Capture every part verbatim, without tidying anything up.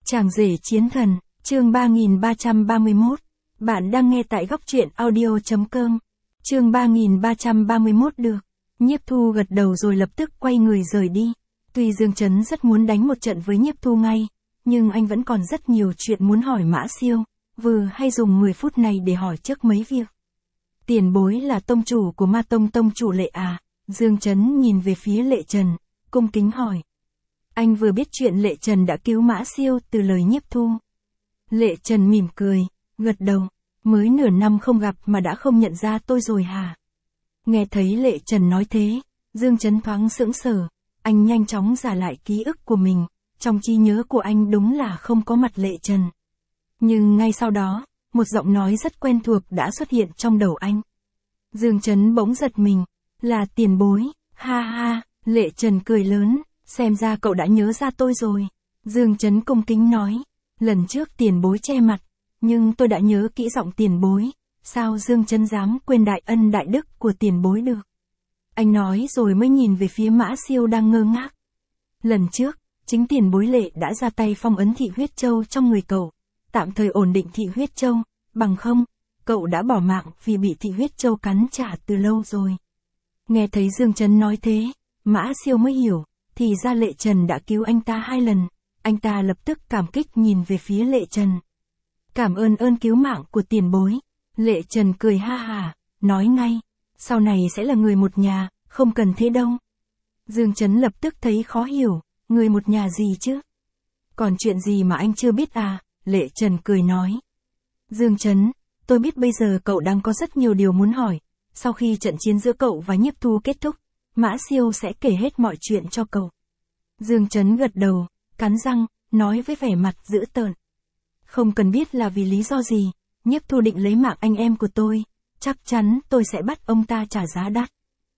Chàng rể chiến thần, chương ba nghìn ba trăm ba mươi mốt. Bạn đang nghe tại góc truyện audio chấm com. Chương ba nghìn ba trăm ba mươi mốt được. Nhiếp Thu gật đầu rồi lập tức quay người rời đi. Tuy Dương Chấn rất muốn đánh một trận với Nhiếp Thu ngay, nhưng anh vẫn còn rất nhiều chuyện muốn hỏi Mã Siêu, vừa hay dùng mười phút này để hỏi trước mấy việc. Tiền bối là tông chủ của Ma Tông tông chủ Lệ à? Dương Chấn nhìn về phía Lệ Trần, cung kính hỏi. Anh vừa biết chuyện Lệ Trần đã cứu Mã Siêu từ lời Nhiếp Thu. Lệ Trần mỉm cười, gật đầu, mới nửa năm không gặp mà đã không nhận ra tôi rồi hả? Nghe thấy Lệ Trần nói thế, Dương Chấn thoáng sững sờ, anh nhanh chóng giả lại ký ức của mình, trong trí nhớ của anh đúng là không có mặt Lệ Trần. Nhưng ngay sau đó, một giọng nói rất quen thuộc đã xuất hiện trong đầu anh. Dương Chấn bỗng giật mình, là tiền bối, ha ha, Lệ Trần cười lớn, xem ra cậu đã nhớ ra tôi rồi. Dương Chấn cung kính nói, lần trước tiền bối che mặt, nhưng tôi đã nhớ kỹ giọng tiền bối, sao Dương Chấn dám quên đại ân đại đức của tiền bối được. Anh nói rồi mới nhìn về phía Mã Siêu đang ngơ ngác. Lần trước, chính tiền bối Lệ đã ra tay phong ấn Thị Huyết Châu trong người cậu, tạm thời ổn định Thị Huyết Châu, bằng không, cậu đã bỏ mạng vì bị Thị Huyết Châu cắn trả từ lâu rồi. Nghe thấy Dương Chấn nói thế, Mã Siêu mới hiểu, thì ra Lệ Trần đã cứu anh ta hai lần, anh ta lập tức cảm kích nhìn về phía Lệ Trần. Cảm ơn ơn cứu mạng của tiền bối. Lệ Trần cười ha hả, nói ngay, sau này sẽ là người một nhà, không cần thế đâu. Dương Chấn lập tức thấy khó hiểu, người một nhà gì chứ? Còn chuyện gì mà anh chưa biết à? Lệ Trần cười nói. Dương Chấn, tôi biết bây giờ cậu đang có rất nhiều điều muốn hỏi, sau khi trận chiến giữa cậu và Nhiếp Thu kết thúc, Mã Siêu sẽ kể hết mọi chuyện cho cậu. Dương Chấn gật đầu, cắn răng, nói với vẻ mặt dữ tợn. Không cần biết là vì lý do gì, Nhiếp Thu định lấy mạng anh em của tôi, chắc chắn tôi sẽ bắt ông ta trả giá đắt.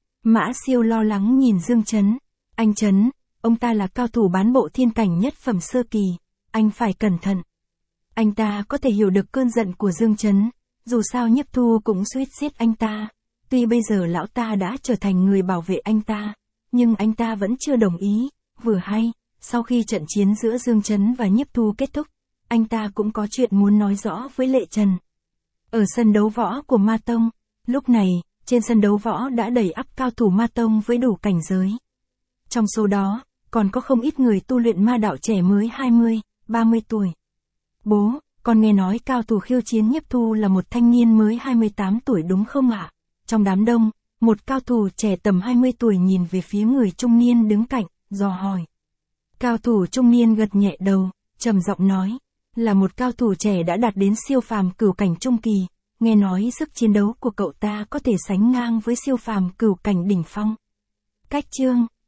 Mã Siêu lo lắng nhìn Dương Chấn. Anh Chấn, ông ta là cao thủ bán bộ thiên cảnh nhất phẩm sơ kỳ, anh phải cẩn thận. Anh ta có thể hiểu được cơn giận của Dương Chấn, dù sao Nhiếp Thu cũng suýt giết anh ta. Tuy bây giờ lão ta đã trở thành người bảo vệ anh ta, nhưng anh ta vẫn chưa đồng ý, vừa hay, sau khi trận chiến giữa Dương Chấn và Nhiếp Thu kết thúc, anh ta cũng có chuyện muốn nói rõ với Lệ Trần. Ở sân đấu võ của Ma Tông, lúc này, trên sân đấu võ đã đầy ắp cao thủ Ma Tông với đủ cảnh giới. Trong số đó, còn có không ít người tu luyện ma đạo trẻ mới hai mươi, ba mươi tuổi. Bố, con nghe nói cao thủ khiêu chiến Nhiếp Thu là một thanh niên mới hai mươi tám tuổi đúng không ạ? Trong đám đông, một cao thủ trẻ tầm hai mươi tuổi nhìn về phía người trung niên đứng cạnh, dò hỏi. Cao thủ trung niên gật nhẹ đầu, trầm giọng nói, là một cao thủ trẻ đã đạt đến siêu phàm cửu cảnh trung kỳ, nghe nói sức chiến đấu của cậu ta có thể sánh ngang với siêu phàm cửu cảnh đỉnh phong. Cách chương,